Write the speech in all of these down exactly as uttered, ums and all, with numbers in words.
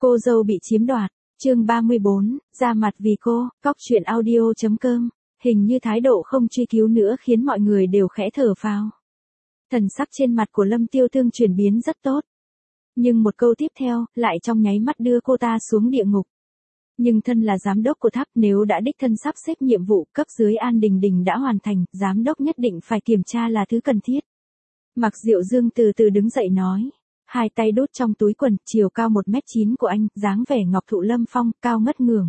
Cô dâu bị chiếm đoạt, chương ba mươi bốn, ra mặt vì cô, cóc truyện audio.com, hình như thái độ không truy cứu nữa khiến mọi người đều khẽ thở phào. Thần sắc trên mặt của Lâm Tiêu Tương chuyển biến rất tốt. Nhưng một câu tiếp theo, lại trong nháy mắt đưa cô ta xuống địa ngục. Nhưng thân là giám đốc của tháp, nếu đã đích thân sắp xếp nhiệm vụ cấp dưới An Đình Đình đã hoàn thành, giám đốc nhất định phải kiểm tra là thứ cần thiết. Mạc Diệu Dương từ từ đứng dậy nói. Hai tay đút trong túi quần, chiều cao một mét chín của anh, dáng vẻ ngọc thụ lâm phong, cao ngất ngường.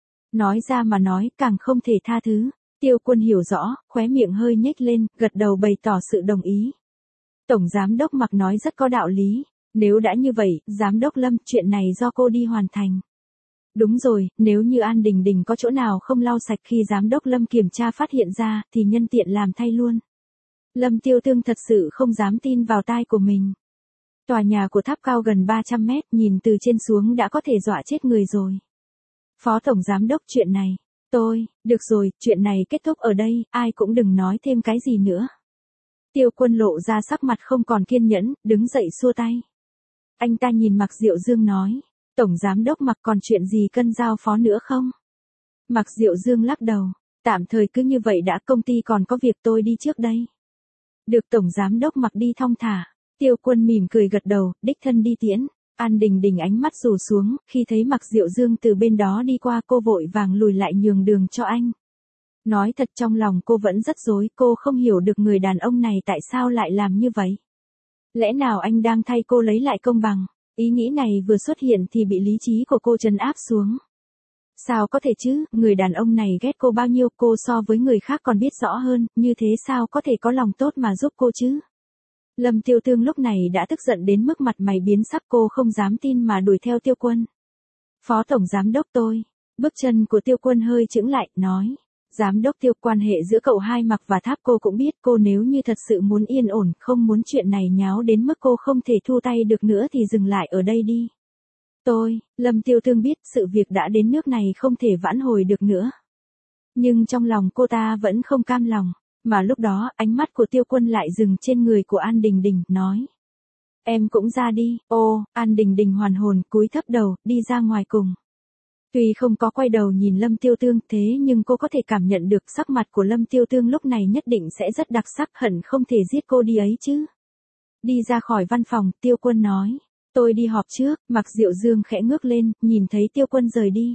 Nói ra mà nói, càng không thể tha thứ. Tiêu Quân hiểu rõ, khóe miệng hơi nhếch lên, gật đầu bày tỏ sự đồng ý. Tổng giám đốc Mạc nói rất có đạo lý. Nếu đã như vậy, giám đốc Lâm, chuyện này do cô đi hoàn thành. Đúng rồi, nếu như An Đình Đình có chỗ nào không lau sạch khi giám đốc Lâm kiểm tra phát hiện ra, thì nhân tiện làm thay luôn. Lâm Tiêu Tương thật sự không dám tin vào tai của mình. Tòa nhà của tháp cao gần ba trăm mét, nhìn từ trên xuống đã có thể dọa chết người rồi. Phó Tổng Giám đốc, chuyện này, tôi, được rồi, chuyện này kết thúc ở đây, ai cũng đừng nói thêm cái gì nữa. Tiêu Quân lộ ra sắc mặt không còn kiên nhẫn, đứng dậy xua tay. Anh ta nhìn Mạc Diệu Dương nói, Tổng Giám đốc Mạc còn chuyện gì cần giao phó nữa không? Mạc Diệu Dương lắc đầu, tạm thời cứ như vậy đã, công ty còn có việc, tôi đi trước đây. Được Tổng Giám đốc Mạc đi thong thả. Tiêu Quân mỉm cười gật đầu, đích thân đi tiễn. An Đình Đình ánh mắt rủ xuống, khi thấy Mạc Diệu Dương từ bên đó đi qua, cô vội vàng lùi lại nhường đường cho anh. Nói thật, trong lòng cô vẫn rất rối, cô không hiểu được người đàn ông này tại sao lại làm như vậy. Lẽ nào anh đang thay cô lấy lại công bằng? Ý nghĩ này vừa xuất hiện thì bị lý trí của cô trấn áp xuống. Sao có thể chứ, người đàn ông này ghét cô bao nhiêu, cô so với người khác còn biết rõ hơn, như thế sao có thể có lòng tốt mà giúp cô chứ? Lâm Tiêu Tương lúc này đã tức giận đến mức mặt mày biến sắc, cô không dám tin mà đuổi theo Tiêu Quân. Phó Tổng Giám đốc tôi. Bước chân của Tiêu Quân hơi chững lại, nói. Giám đốc Tiêu, quan hệ giữa cậu hai Mạc và tháp cô cũng biết, cô nếu như thật sự muốn yên ổn, không muốn chuyện này nháo đến mức cô không thể thu tay được nữa thì dừng lại ở đây đi. Tôi, Lâm Tiêu Tương biết sự việc đã đến nước này không thể vãn hồi được nữa. Nhưng trong lòng cô ta vẫn không cam lòng. Mà lúc đó, ánh mắt của Tiêu Quân lại dừng trên người của An Đình Đình, nói. Em cũng ra đi. Ô, An Đình Đình hoàn hồn, cúi thấp đầu, đi ra ngoài cùng. Tuy không có quay đầu nhìn Lâm Tiêu Tương, thế nhưng cô có thể cảm nhận được sắc mặt của Lâm Tiêu Tương lúc này nhất định sẽ rất đặc sắc, hận không thể giết cô đi ấy chứ. Đi ra khỏi văn phòng, Tiêu Quân nói. Tôi đi họp trước. Mạc Diệu Dương khẽ ngước lên, nhìn thấy Tiêu Quân rời đi.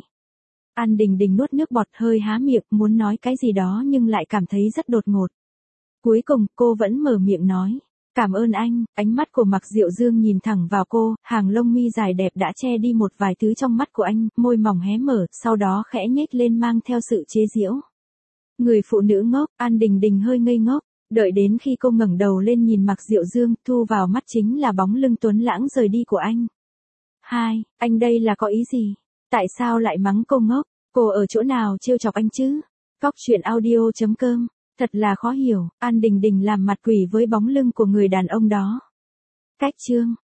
An Đình Đình nuốt nước bọt, hơi há miệng, muốn nói cái gì đó nhưng lại cảm thấy rất đột ngột. Cuối cùng, cô vẫn mở miệng nói. Cảm ơn anh. Ánh mắt của Mạc Diệu Dương nhìn thẳng vào cô, hàng lông mi dài đẹp đã che đi một vài thứ trong mắt của anh, môi mỏng hé mở, sau đó khẽ nhếch lên mang theo sự chế giễu. Người phụ nữ ngốc, An Đình Đình hơi ngây ngốc, đợi đến khi cô ngẩng đầu lên nhìn Mạc Diệu Dương, thu vào mắt chính là bóng lưng tuấn lãng rời đi của anh. Hai, anh đây là có ý gì? Tại sao lại mắng cô ngốc? Cô ở chỗ nào trêu chọc anh chứ? Cóc truyện audio.com, thật là khó hiểu. An Đình Đình làm mặt quỷ với bóng lưng của người đàn ông đó. Cách chương